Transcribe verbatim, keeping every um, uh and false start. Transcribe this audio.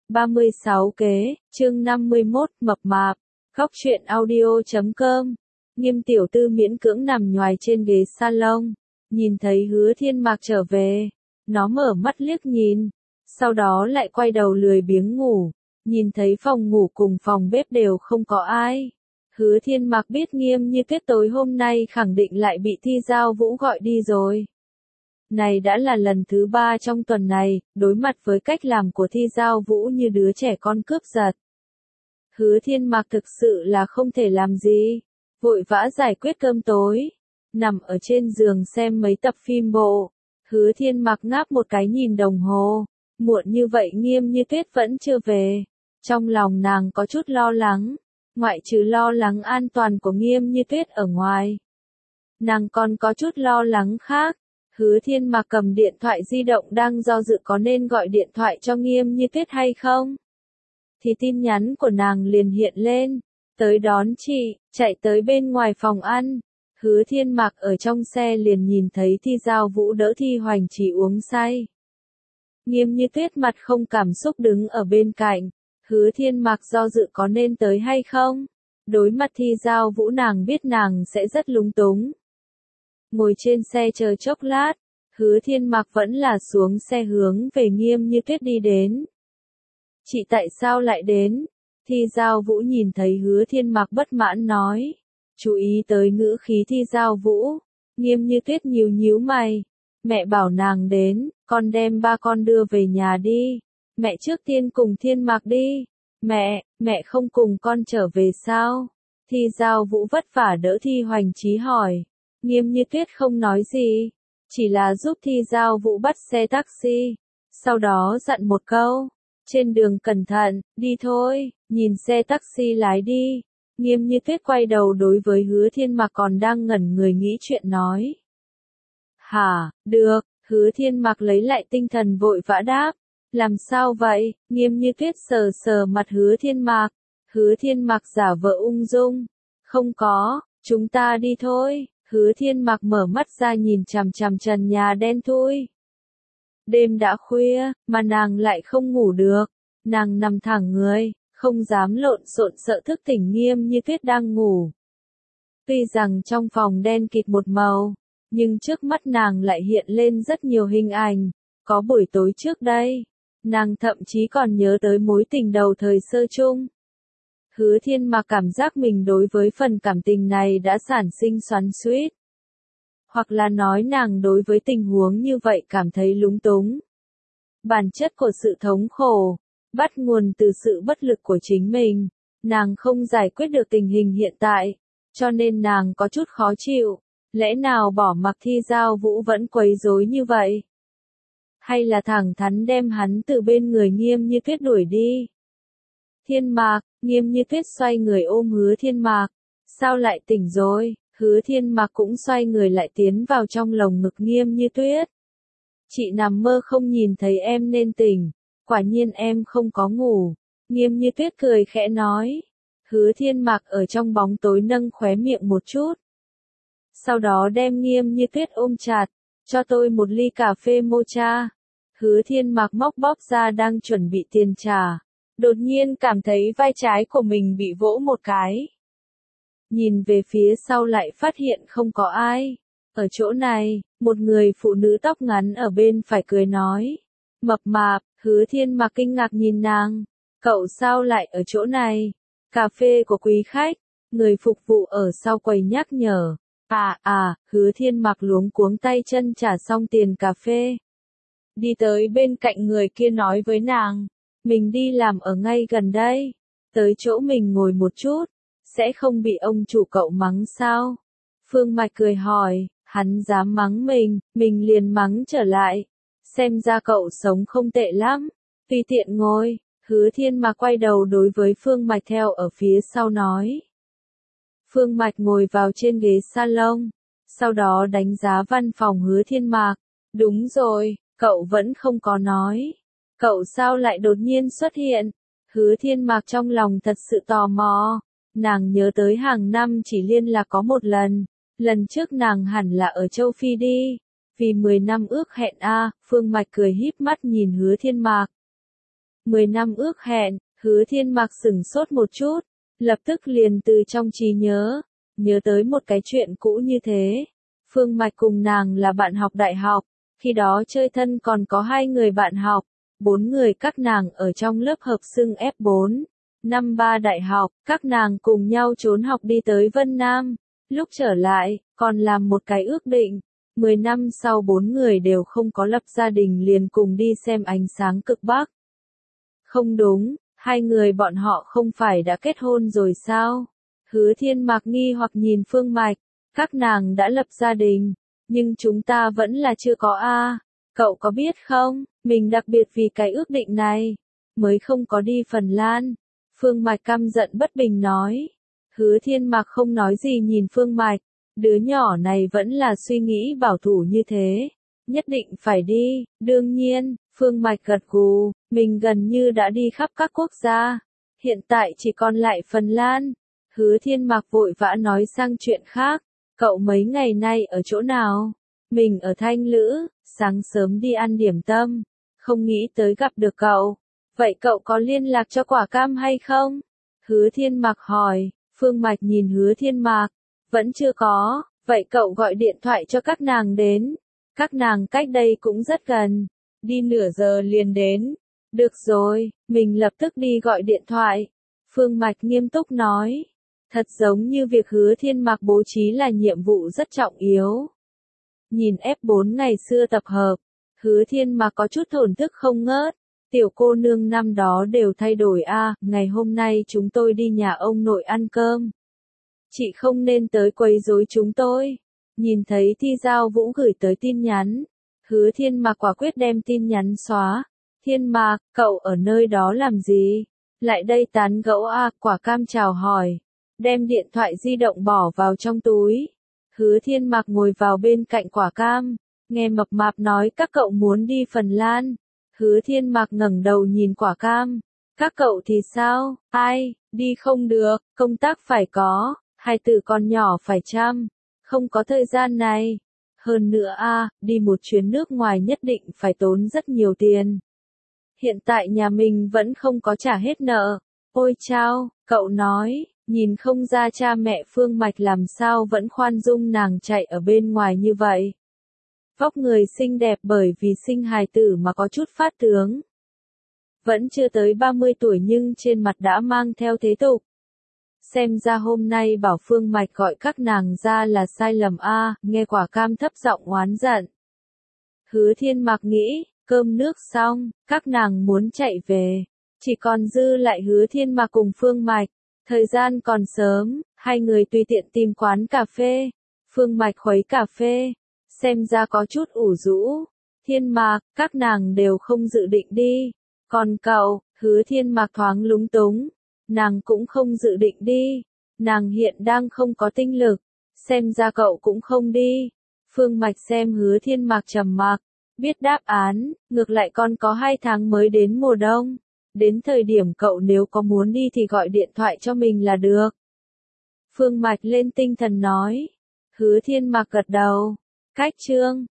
ba mươi sáu kế, chương năm mươi mốt, mập mạp. Góc truyện audio chấm com. Nghiêm tiểu tư miễn cưỡng nằm nhoài trên ghế salon, nhìn thấy Hứa Thiên Mạc trở về, nó mở mắt liếc nhìn, sau đó lại quay đầu lười biếng ngủ, nhìn thấy phòng ngủ cùng phòng bếp đều không có ai. Hứa Thiên Mạc biết Nghiêm Như Tuyết tối hôm nay khẳng định lại bị Thi Giao Vũ gọi đi rồi. Này đã là lần thứ ba trong tuần này, đối mặt với cách làm của Thi Giao Vũ như đứa trẻ con cướp giật. Hứa Thiên Mạc thực sự là không thể làm gì, vội vã giải quyết cơm tối, nằm ở trên giường xem mấy tập phim bộ. Hứa Thiên Mạc ngáp một cái nhìn đồng hồ, muộn như vậy Nghiêm Như Tuyết vẫn chưa về. Trong lòng nàng có chút lo lắng, ngoại trừ lo lắng an toàn của Nghiêm Như Tuyết ở ngoài, nàng còn có chút lo lắng khác. Hứa Thiên Mạc cầm điện thoại di động đang do dự có nên gọi điện thoại cho Nghiêm Như Tuyết hay không. Thì tin nhắn của nàng liền hiện lên, tới đón chị, chạy tới bên ngoài phòng ăn. Hứa Thiên Mạc ở trong xe liền nhìn thấy Thi Giao Vũ đỡ Thi Hoành Chỉ uống say. Nghiêm Như Tuyết mặt không cảm xúc đứng ở bên cạnh, Hứa Thiên Mạc do dự có nên tới hay không. Đối mặt Thi Giao Vũ nàng biết nàng sẽ rất lúng túng. Ngồi trên xe chờ chốc lát, Hứa Thiên Mạc vẫn là xuống xe hướng về Nghiêm Như Tuyết đi đến. Chị tại sao lại đến? Thi Giao Vũ nhìn thấy Hứa Thiên Mạc bất mãn nói. Chú ý tới ngữ khí Thi Giao Vũ, Nghiêm Như Tuyết nhíu nhíu mày. Mẹ bảo nàng đến, con đem ba con đưa về nhà đi. Mẹ trước tiên cùng Thiên Mạc đi. Mẹ, mẹ không cùng con trở về sao? Thi Giao Vũ vất vả đỡ Thi Hoành Chí hỏi. Nghiêm Như Tuyết không nói gì, chỉ là giúp Thi Giao Vũ bắt xe taxi, sau đó dặn một câu, trên đường cẩn thận, đi thôi, nhìn xe taxi lái đi. Nghiêm Như Tuyết quay đầu đối với Hứa Thiên Mạc còn đang ngẩn người nghĩ chuyện nói. Hả, được, Hứa Thiên Mạc lấy lại tinh thần vội vã đáp, làm sao vậy? Nghiêm Như Tuyết sờ sờ mặt Hứa Thiên Mạc, Hứa Thiên Mạc giả vờ ung dung, không có, chúng ta đi thôi. Hứa Thiên Mạc mở mắt ra nhìn chằm chằm trần nhà đen thui. Đêm đã khuya, mà nàng lại không ngủ được. Nàng nằm thẳng người, không dám lộn xộn sợ thức tỉnh Nghiêm Như Tuyết đang ngủ. Tuy rằng trong phòng đen kịt một màu, nhưng trước mắt nàng lại hiện lên rất nhiều hình ảnh. Có buổi tối trước đây, nàng thậm chí còn nhớ tới mối tình đầu thời sơ chung. Hứa Thiên Mạc cảm giác mình đối với phần cảm tình này đã sản sinh xoắn xuýt. Hoặc là nói nàng đối với tình huống như vậy cảm thấy lúng túng. Bản chất của sự thống khổ, bắt nguồn từ sự bất lực của chính mình. Nàng không giải quyết được tình hình hiện tại, cho nên nàng có chút khó chịu. Lẽ nào bỏ mặc Thi Giao Vũ vẫn quấy rối như vậy? Hay là thẳng thắn đem hắn từ bên người Nghiêm Như Tuyết đuổi đi? Thiên Mạc, Nghiêm Như Tuyết xoay người ôm Hứa Thiên Mạc. Sao lại tỉnh rồi? Hứa Thiên Mạc cũng xoay người lại tiến vào trong lồng ngực Nghiêm Như Tuyết. Chị nằm mơ không nhìn thấy em nên tỉnh. Quả nhiên em không có ngủ. Nghiêm Như Tuyết cười khẽ nói. Hứa Thiên Mạc ở trong bóng tối nâng khóe miệng một chút. Sau đó đem Nghiêm Như Tuyết ôm chặt. Cho tôi một ly cà phê mocha. Hứa Thiên Mạc móc bóp ra đang chuẩn bị tiền trả. Đột nhiên cảm thấy vai trái của mình bị vỗ một cái. Nhìn về phía sau lại phát hiện không có ai. Ở chỗ này, một người phụ nữ tóc ngắn ở bên phải cười nói. Mập mạp, Hứa Thiên Mạc kinh ngạc nhìn nàng. Cậu sao lại ở chỗ này? Cà phê của quý khách. Người phục vụ ở sau quầy nhắc nhở. À à, Hứa Thiên Mạc luống cuống tay chân trả xong tiền cà phê. Đi tới bên cạnh người kia nói với nàng. Mình đi làm ở ngay gần đây. Tới chỗ mình ngồi một chút. Sẽ không bị ông chủ cậu mắng sao? Phương Mạch cười hỏi, hắn dám mắng mình, mình liền mắng trở lại. Xem ra cậu sống không tệ lắm. Tùy tiện ngồi. Hứa Thiên Mạc quay đầu đối với Phương Mạch theo ở phía sau nói. Phương Mạch ngồi vào trên ghế salon. Sau đó đánh giá văn phòng Hứa Thiên Mạc. Đúng rồi, cậu vẫn không có nói. Cậu sao lại đột nhiên xuất hiện? Hứa Thiên Mạc trong lòng thật sự tò mò. Nàng nhớ tới hàng năm chỉ liên lạc có một lần. Lần trước nàng hẳn là ở châu Phi đi. Vì mười năm ước hẹn a, Phương Mạch cười híp mắt nhìn Hứa Thiên Mạc. mười năm ước hẹn, Hứa Thiên Mạc sửng sốt một chút, lập tức liền từ trong trí nhớ, nhớ tới một cái chuyện cũ như thế. Phương Mạch cùng nàng là bạn học đại học, khi đó chơi thân còn có hai người bạn học, bốn người các nàng ở trong lớp hợp xưng ép bốn. Năm ba đại học, các nàng cùng nhau trốn học đi tới Vân Nam, lúc trở lại, còn làm một cái ước định. Mười năm sau bốn người đều không có lập gia đình liền cùng đi xem ánh sáng cực Bắc. Không đúng, hai người bọn họ không phải đã kết hôn rồi sao? Hứa Thiên Mạc nghi hoặc nhìn Phương Mạch, các nàng đã lập gia đình, nhưng chúng ta vẫn là chưa có a. Cậu có biết không, mình đặc biệt vì cái ước định này, mới không có đi Phần Lan. Phương Mạch căm giận bất bình nói. Hứa Thiên Mạc không nói gì nhìn Phương Mạch, đứa nhỏ này vẫn là suy nghĩ bảo thủ như thế. Nhất định phải đi, đương nhiên, Phương Mạch gật gù, mình gần như đã đi khắp các quốc gia. Hiện tại chỉ còn lại Phần Lan. Hứa Thiên Mạc vội vã nói sang chuyện khác, cậu mấy ngày nay ở chỗ nào? Mình ở Thanh Lữ, sáng sớm đi ăn điểm tâm, không nghĩ tới gặp được cậu. Vậy cậu có liên lạc cho Quả Cam hay không? Hứa Thiên Mạc hỏi. Phương Mạch nhìn Hứa Thiên Mạc, vẫn chưa có, vậy cậu gọi điện thoại cho các nàng đến. Các nàng cách đây cũng rất gần, đi nửa giờ liền đến. Được rồi, mình lập tức đi gọi điện thoại. Phương Mạch nghiêm túc nói, thật giống như việc Hứa Thiên Mạc bố trí là nhiệm vụ rất trọng yếu. Nhìn ép bốn ngày xưa tập hợp, Hứa Thiên Mạc có chút thổn thức không ngớt. Tiểu cô nương năm đó đều thay đổi a, à, ngày hôm nay chúng tôi đi nhà ông nội ăn cơm. Chị không nên tới quấy rối chúng tôi. Nhìn thấy Thi Giao Vũ gửi tới tin nhắn, Hứa Thiên Mạc quả quyết đem tin nhắn xóa. Thiên Mạc, cậu ở nơi đó làm gì? Lại đây tán gẫu a, à, Quả Cam chào hỏi, đem điện thoại di động bỏ vào trong túi. Hứa Thiên Mạc ngồi vào bên cạnh Quả Cam, nghe Mập Mạp nói các cậu muốn đi Phần Lan. Hứa Thiên Mạc ngẩng đầu nhìn Quả Cam, các cậu thì sao? Ai, đi không được, công tác phải có, hai tử con nhỏ phải chăm, không có thời gian này. Hơn nữa a, à, đi một chuyến nước ngoài nhất định phải tốn rất nhiều tiền. Hiện tại nhà mình vẫn không có trả hết nợ. Ôi chao, cậu nói, nhìn không ra cha mẹ Phương Mạch làm sao vẫn khoan dung nàng chạy ở bên ngoài như vậy. Vóc người xinh đẹp bởi vì sinh hài tử mà có chút phát tướng. Vẫn chưa tới ba mươi tuổi nhưng trên mặt đã mang theo thế tục. Xem ra hôm nay bảo Phương Mạch gọi các nàng ra là sai lầm a, à, nghe Quả Cam thấp giọng oán giận. Hứa Thiên Mạc nghĩ, cơm nước xong, các nàng muốn chạy về. Chỉ còn dư lại Hứa Thiên Mạc cùng Phương Mạch. Thời gian còn sớm, hai người tùy tiện tìm quán cà phê. Phương Mạch khuấy cà phê, xem ra có chút ủ rũ. Thiên Mạc, các nàng đều không dự định đi. Còn cậu, Hứa Thiên Mạc thoáng lúng túng. Nàng cũng không dự định đi. Nàng hiện đang không có tinh lực. Xem ra cậu cũng không đi. Phương Mạch xem Hứa Thiên Mạc trầm mặc, biết đáp án, ngược lại còn có hai tháng mới đến mùa đông. Đến thời điểm cậu nếu có muốn đi thì gọi điện thoại cho mình là được. Phương Mạch lên tinh thần nói. Hứa Thiên Mạc gật đầu. Cách chương